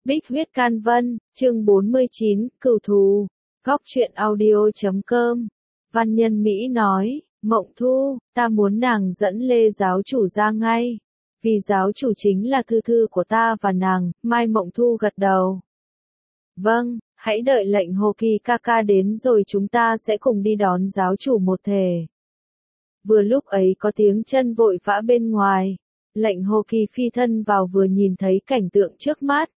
Bích huyết can vân, chương 49, cửu thù. Góc truyện audio.com. Văn Nhân Mỹ nói, Mộng Thu, ta muốn nàng dẫn Lê giáo chủ ra ngay. Vì giáo chủ chính là thư thư của ta và nàng. Mai Mộng Thu gật đầu. Vâng, hãy đợi lệnh Hồ Kỳ ca ca đến rồi chúng ta sẽ cùng đi đón giáo chủ một thể. Vừa lúc ấy có tiếng chân vội vã bên ngoài. Lệnh Hồ Kỳ phi thân vào vừa nhìn thấy cảnh tượng trước mắt.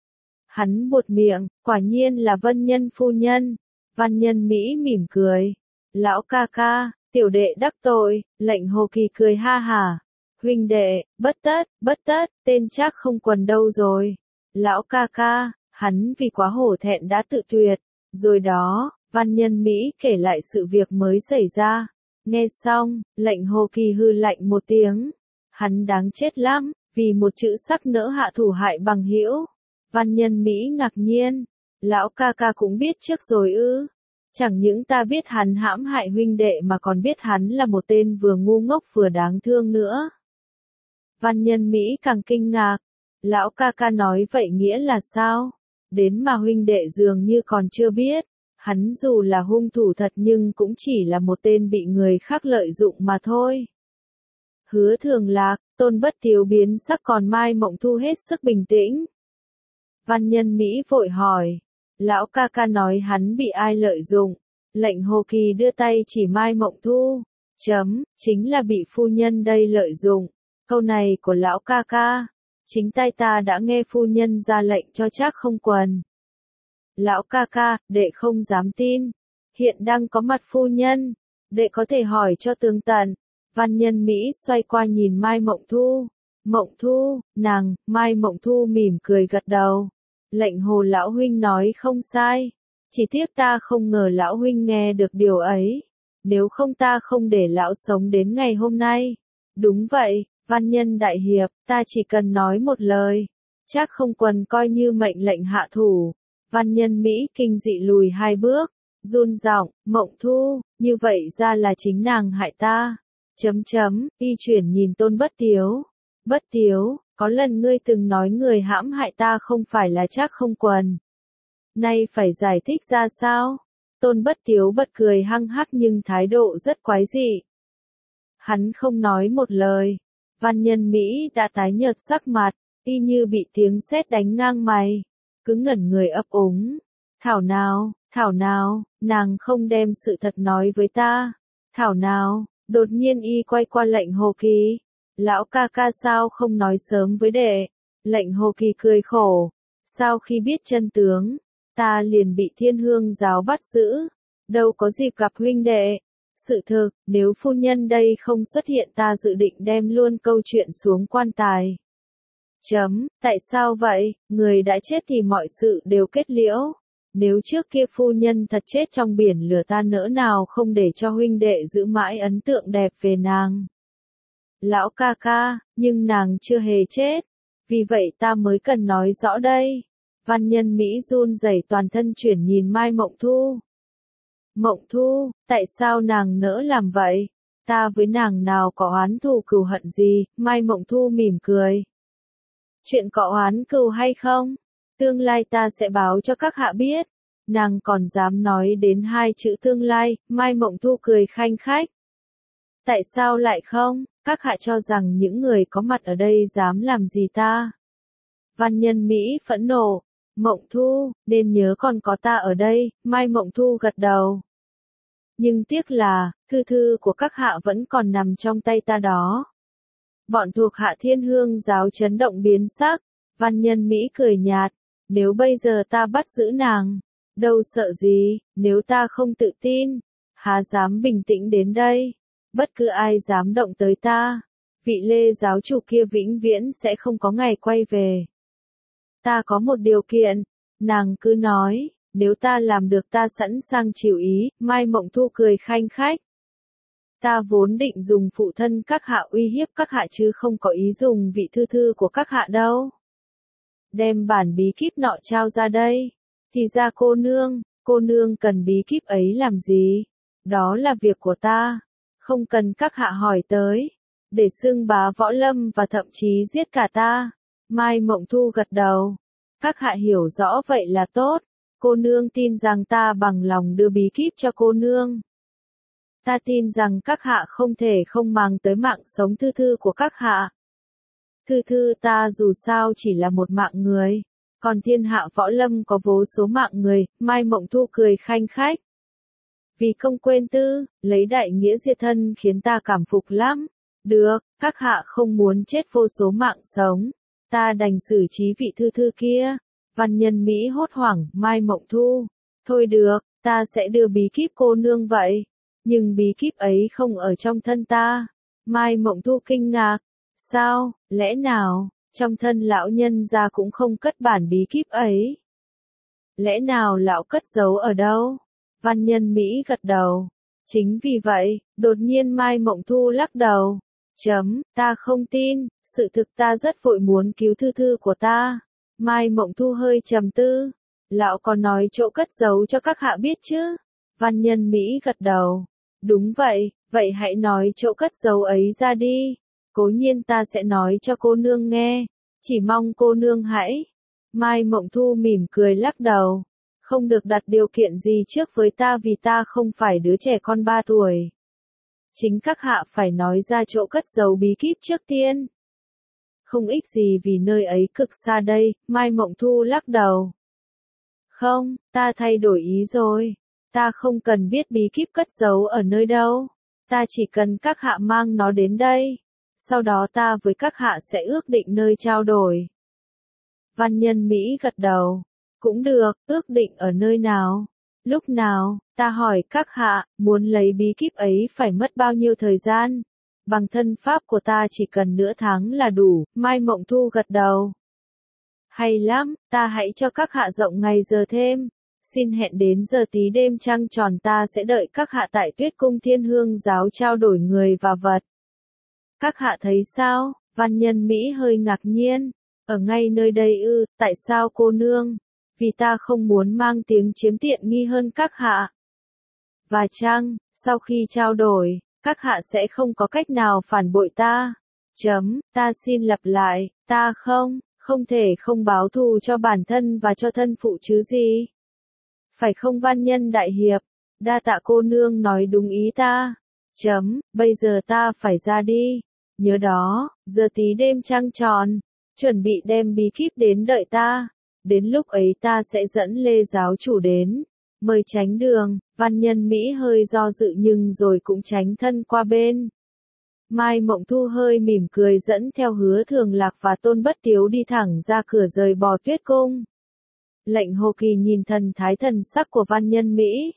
Hắn buột miệng, quả nhiên là Vân Nhân phu nhân. Văn Nhân Mỹ mỉm cười. Lão ca ca, tiểu đệ đắc tội. Lệnh Hồ Kỳ cười ha hả. Huynh đệ, bất tất, tên chắc không quần đâu rồi. Lão ca ca, hắn vì quá hổ thẹn đã tự tuyệt. Rồi đó, Văn Nhân Mỹ kể lại sự việc mới xảy ra. Nghe xong, lệnh Hồ Kỳ hư lạnh một tiếng. Hắn đáng chết lắm, vì một chữ sắc nỡ hạ thủ hại bằng hữu. Văn Nhân Mỹ ngạc nhiên. Lão ca ca cũng biết trước rồi ư. Chẳng những ta biết hắn hãm hại huynh đệ mà còn biết hắn là một tên vừa ngu ngốc vừa đáng thương nữa. Văn Nhân Mỹ càng kinh ngạc. Lão ca ca nói vậy nghĩa là sao? Đến mà huynh đệ dường như còn chưa biết. Hắn dù là hung thủ thật nhưng cũng chỉ là một tên bị người khác lợi dụng mà thôi. Hứa Thường Lạc, Tôn Bất Tiếu biến sắc còn Mai Mộng Thu hết sức bình tĩnh. Văn Nhân Mỹ vội hỏi. Lão ca ca nói hắn bị ai lợi dụng. Lệnh Hồ Kỳ đưa tay chỉ Mai Mộng Thu. Chính là bị phu nhân đây lợi dụng. Câu này của lão ca ca. Chính tay ta đã nghe phu nhân ra lệnh cho Trác Không Quần. Lão ca ca, đệ không dám tin. Hiện đang có mặt phu nhân. Đệ có thể hỏi cho tường tận. Văn Nhân Mỹ xoay qua nhìn Mai Mộng Thu. Mộng Thu, nàng, Mai Mộng Thu mỉm cười gật đầu. Lệnh Hồ lão huynh nói không sai. Chỉ tiếc ta không ngờ lão huynh nghe được điều ấy. Nếu không ta không để lão sống đến ngày hôm nay. Đúng vậy, Văn Nhân đại hiệp, ta chỉ cần nói một lời. Trác Không Quần coi như mệnh lệnh hạ thủ. Văn Nhân Mỹ kinh dị lùi 2 bước. Run giọng, Mộng Thu, như vậy ra là chính nàng hại ta. Y chuyển nhìn Tôn Bất Tiếu. Bất Tiếu, có lần ngươi từng nói người hãm hại ta không phải là Trác Không Quần. Nay phải giải thích ra sao? Tôn Bất Tiếu bật cười hăng hắc nhưng thái độ rất quái dị. Hắn không nói một lời. Văn Nhân Mỹ đã tái nhợt sắc mặt, y như bị tiếng sét đánh ngang mày. Cứ ngẩn người ấp úng. Thảo nào, nàng không đem sự thật nói với ta. Thảo nào, đột nhiên y quay qua lệnh Hồ Kỳ. Lão ca ca sao không nói sớm với đệ? Lệnh Hồ Kỳ cười khổ. Sau khi biết chân tướng, ta liền bị Thiên Hương giáo bắt giữ. Đâu có dịp gặp huynh đệ. Sự thực, nếu phu nhân đây không xuất hiện ta dự định đem luôn câu chuyện xuống quan tài. Tại sao vậy? Người đã chết thì mọi sự đều kết liễu. Nếu trước kia phu nhân thật chết trong biển lửa ta nỡ nào không để cho huynh đệ giữ mãi ấn tượng đẹp về nàng. Lão ca ca, nhưng nàng chưa hề chết. Vì vậy ta mới cần nói rõ đây. Văn Nhân Mỹ run rẩy toàn thân chuyển nhìn Mai Mộng Thu. Mộng Thu, tại sao nàng nỡ làm vậy? Ta với nàng nào có oán thù cừu hận gì? Mai Mộng Thu mỉm cười. Chuyện có oán cừu hay không? Tương lai ta sẽ báo cho các hạ biết. Nàng còn dám nói đến 2 chữ tương lai. Mai Mộng Thu cười khanh khách. Tại sao lại không? Các hạ cho rằng những người có mặt ở đây dám làm gì ta? Văn Nhân Mỹ phẫn nộ. Mộng Thu, nên nhớ còn có ta ở đây. Mai Mộng Thu gật đầu. Nhưng tiếc là, thư của các hạ vẫn còn nằm trong tay ta đó. Bọn thuộc hạ Thiên Hương giáo chấn động biến sắc. Văn Nhân Mỹ cười nhạt. Nếu bây giờ ta bắt giữ nàng, đâu sợ gì, nếu ta không tự tin, há dám bình tĩnh đến đây. Bất cứ ai dám động tới ta, vị Lê giáo chủ kia vĩnh viễn sẽ không có ngày quay về. Ta có một điều kiện, nàng cứ nói, nếu ta làm được ta sẵn sàng chịu ý. Mai Mộng Thu cười khanh khách. Ta vốn định dùng phụ thân các hạ uy hiếp các hạ chứ không có ý dùng vị thư của các hạ đâu. Đem bản bí kíp nọ trao ra đây. Thì ra cô nương cần bí kíp ấy làm gì? Đó là việc của ta. Không cần các hạ hỏi tới. Để xưng bá võ lâm và thậm chí giết cả ta. Mai Mộng Thu gật đầu. Các hạ hiểu rõ vậy là tốt. Cô nương tin rằng ta bằng lòng đưa bí kíp cho cô nương. Ta tin rằng các hạ không thể không mang tới mạng sống Thư Thư của các hạ. Thư Thư ta dù sao chỉ là một mạng người, còn thiên hạ võ lâm có vô số mạng người. Mai Mộng Thu cười khanh khách. Vì công quên tư, lấy đại nghĩa diệt thân khiến ta cảm phục lắm. Được, các hạ không muốn chết vô số mạng sống, ta đành xử trí vị Thư Thư kia. Văn Nhân Mỹ hốt hoảng. Mai Mộng Thu, thôi được, ta sẽ đưa bí kíp cô nương vậy. Nhưng bí kíp ấy không ở trong thân ta. Mai Mộng Thu kinh ngạc. Sao, lẽ nào, trong thân lão nhân gia cũng không cất bản bí kíp ấy? Lẽ nào lão cất giấu ở đâu? Văn Nhân Mỹ gật đầu. Chính vì vậy, đột nhiên Mai Mộng Thu lắc đầu. Ta không tin, sự thực ta rất vội muốn cứu Thư Thư của ta. Mai Mộng Thu hơi trầm tư. Lão có nói chỗ cất giấu cho các hạ biết chứ? Văn Nhân Mỹ gật đầu. Đúng vậy, vậy hãy nói chỗ cất giấu ấy ra đi. Cố nhiên ta sẽ nói cho cô nương nghe. Chỉ mong cô nương hãy. Mai Mộng Thu mỉm cười lắc đầu. Không được đặt điều kiện gì trước với ta vì ta không phải đứa trẻ con 3 tuổi. Chính các hạ phải nói ra chỗ cất giấu bí kíp trước tiên. Không ích gì vì nơi ấy cực xa đây. Mai Mộng Thu lắc đầu. Không, ta thay đổi ý rồi. Ta không cần biết bí kíp cất giấu ở nơi đâu. Ta chỉ cần các hạ mang nó đến đây. Sau đó ta với các hạ sẽ ước định nơi trao đổi. Văn Nhân Mỹ gật đầu. Cũng được, ước định ở nơi nào? Lúc nào? Ta hỏi các hạ, muốn lấy bí kíp ấy phải mất bao nhiêu thời gian? Bằng thân pháp của ta chỉ cần nửa tháng là đủ. Mai Mộng Thu gật đầu. Hay lắm, ta hãy cho các hạ rộng ngày giờ thêm. Xin hẹn đến giờ tí đêm trăng tròn ta sẽ đợi các hạ tại Tuyết Cung Thiên Hương giáo trao đổi người và vật. Các hạ thấy sao? Văn Nhân Mỹ hơi ngạc nhiên. Ở ngay nơi đây ư? Tại sao cô nương? Vì ta không muốn mang tiếng chiếm tiện nghi hơn các hạ. Và chăng, sau khi trao đổi, các hạ sẽ không có cách nào phản bội ta. Ta xin lặp lại, ta không thể không báo thù cho bản thân và cho thân phụ chứ gì. Phải không Văn Nhân đại hiệp? Đa tạ cô nương nói đúng ý ta. Bây giờ ta phải ra đi. Nhớ đó, giờ tí đêm trăng tròn, chuẩn bị đem bí kíp đến đợi ta. Đến lúc ấy ta sẽ dẫn Lê giáo chủ đến. Mời tránh đường. Văn Nhân Mỹ hơi do dự nhưng rồi cũng tránh thân qua bên. Mai Mộng Thu hơi mỉm cười dẫn theo Hứa Thường Lạc và Tôn Bất Tiếu đi thẳng ra cửa rời Bò Tuyết Cung. Lệnh Hồ Kỳ nhìn thần thái thần sắc của Văn Nhân Mỹ.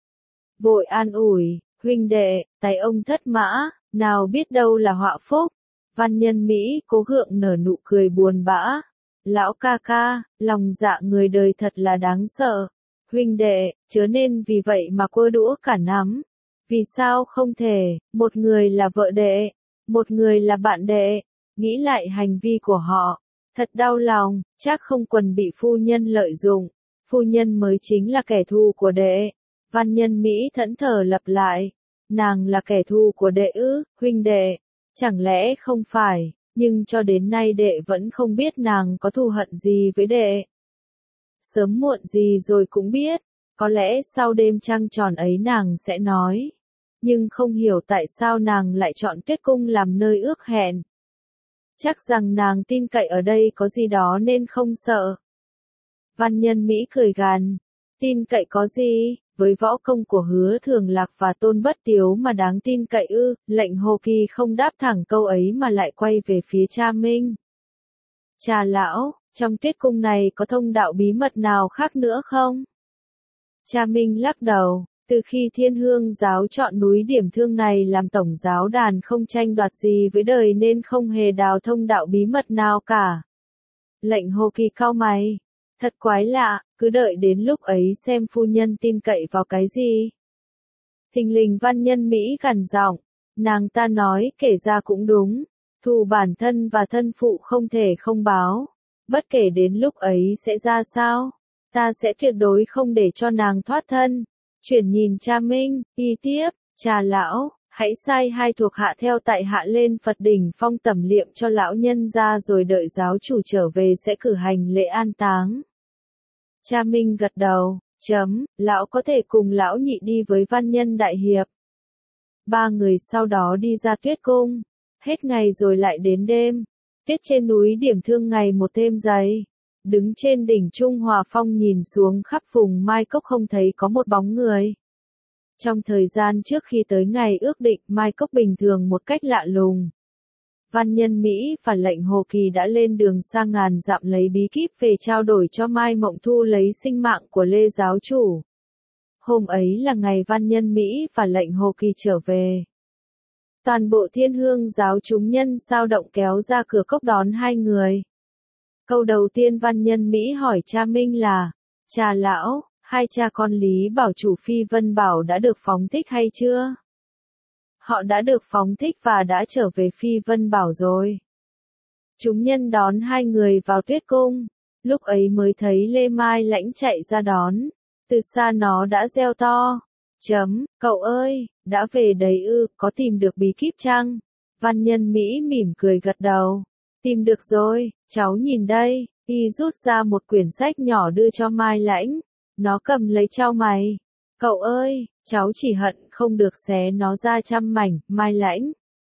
Vội an ủi, huynh đệ, tay ông thất mã, nào biết đâu là họa phúc. Văn Nhân Mỹ cố gượng nở nụ cười buồn bã. Lão ca ca, lòng dạ người đời thật là đáng sợ. Huynh đệ, chớ nên vì vậy mà quơ đũa cả nắm. Vì sao không thể, một người là vợ đệ, một người là bạn đệ. Nghĩ lại hành vi của họ, thật đau lòng, chắc không quần bị phu nhân lợi dụng. Phu nhân mới chính là kẻ thù của đệ. Văn Nhân Mỹ thẫn thờ lặp lại. Nàng là kẻ thù của đệ ư, huynh đệ? Chẳng lẽ không phải, nhưng cho đến nay đệ vẫn không biết nàng có thù hận gì với đệ. Sớm muộn gì rồi cũng biết, có lẽ sau đêm trăng tròn ấy nàng sẽ nói. Nhưng không hiểu tại sao nàng lại chọn Tuyết Cung làm nơi ước hẹn. Chắc rằng nàng tin cậy ở đây có gì đó nên không sợ. Văn Nhân Mỹ cười gằn, tin cậy có gì, với võ công của Hứa Thường Lạc và Tôn Bất Tiếu mà đáng tin cậy ư? Lệnh Hồ Kỳ không đáp thẳng câu ấy mà lại quay về phía Cha Minh. Cha lão, trong Tuyết Cung này có thông đạo bí mật nào khác nữa không? Cha Minh lắc đầu, từ khi Thiên Hương giáo chọn núi Điểm Thương này làm tổng giáo đàn không tranh đoạt gì với đời nên không hề đào thông đạo bí mật nào cả. Lệnh Hồ Kỳ cau mày. Thật quái lạ, cứ đợi đến lúc ấy xem phu nhân tin cậy vào cái gì. Thình lình Văn Nhân Mỹ gằn giọng, nàng ta nói kể ra cũng đúng, thù bản thân và thân phụ không thể không báo, bất kể đến lúc ấy sẽ ra sao, ta sẽ tuyệt đối không để cho nàng thoát thân. Chuyển nhìn Cha Minh, y tiếp, cha lão, Hãy sai hai thuộc hạ theo tại hạ lên Phật đỉnh phong tẩm liệm cho lão nhân ra rồi đợi giáo chủ trở về sẽ cử hành lễ an táng. Cha Minh gật đầu, lão có thể cùng lão nhị đi với văn nhân đại hiệp. Ba người sau đó đi ra tuyết cung. Hết ngày rồi lại đến đêm. Tuyết trên núi điểm thương ngày một thêm dày. Đứng trên đỉnh Trung Hòa Phong nhìn xuống khắp vùng Mai Cốc không thấy có một bóng người. Trong thời gian trước khi tới ngày ước định, Mai Cốc bình thường một cách lạ lùng. Văn nhân Mỹ và lệnh Hồ Kỳ đã lên đường xa ngàn dặm lấy bí kíp về trao đổi cho Mai Mộng Thu lấy sinh mạng của Lê giáo chủ. Hôm ấy là ngày văn nhân Mỹ và lệnh Hồ Kỳ trở về. Toàn bộ Thiên Hương giáo chúng nhân sao động kéo ra cửa cốc đón hai người. Câu đầu tiên văn nhân Mỹ hỏi cha Minh là, cha lão, hai cha con Lý Bảo chủ Phi Vân Bảo đã được phóng thích hay chưa? Họ đã được phóng thích và đã trở về Phi Vân Bảo rồi. Chúng nhân đón hai người vào tuyết cung, lúc ấy mới thấy Lê Mai Lãnh chạy ra đón, từ xa nó đã reo to. Cậu ơi, đã về đấy ư, có tìm được bí kíp chăng? Văn nhân Mỹ mỉm cười gật đầu. Tìm được rồi, cháu nhìn đây, y rút ra một quyển sách nhỏ đưa cho Mai Lãnh. Nó cầm lấy chau mày. Cậu ơi, cháu chỉ hận không được xé nó ra trăm mảnh, Mai Lãnh.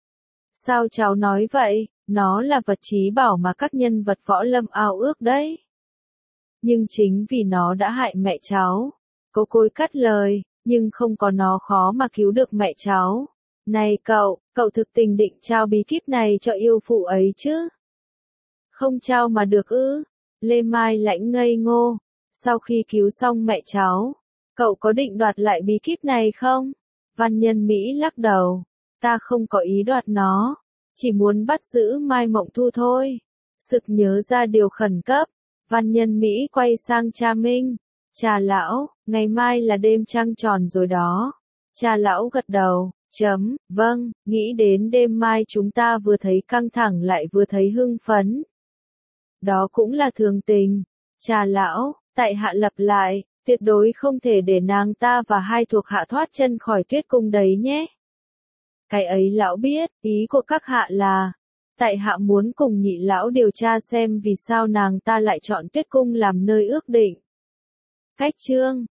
Sao cháu nói vậy, nó là vật trí bảo mà các nhân vật võ lâm ao ước đấy. Nhưng chính vì nó đã hại mẹ cháu. Cô Côi cắt lời, nhưng không có nó khó mà cứu được mẹ cháu. Này cậu thực tình định trao bí kíp này cho yêu phụ ấy chứ? Không trao mà được ư? Lê Mai Lãnh ngây ngô. Sau khi cứu xong mẹ cháu, cậu có định đoạt lại bí kíp này không? Văn nhân Mỹ lắc đầu. Ta không có ý đoạt nó. Chỉ muốn bắt giữ Mai Mộng Thu thôi. Sực nhớ ra điều khẩn cấp. Văn nhân Mỹ quay sang cha Minh. Cha lão, ngày mai là đêm trăng tròn rồi đó. Cha lão gật đầu. Vâng, nghĩ đến đêm mai chúng ta vừa thấy căng thẳng lại vừa thấy hưng phấn. Đó cũng là thường tình. Cha lão, tại hạ lập lại, tuyệt đối không thể để nàng ta và hai thuộc hạ thoát chân khỏi tuyết cung đấy nhé. Cái ấy lão biết, ý của các hạ là, tại hạ muốn cùng nhị lão điều tra xem vì sao nàng ta lại chọn tuyết cung làm nơi ước định. Cách chương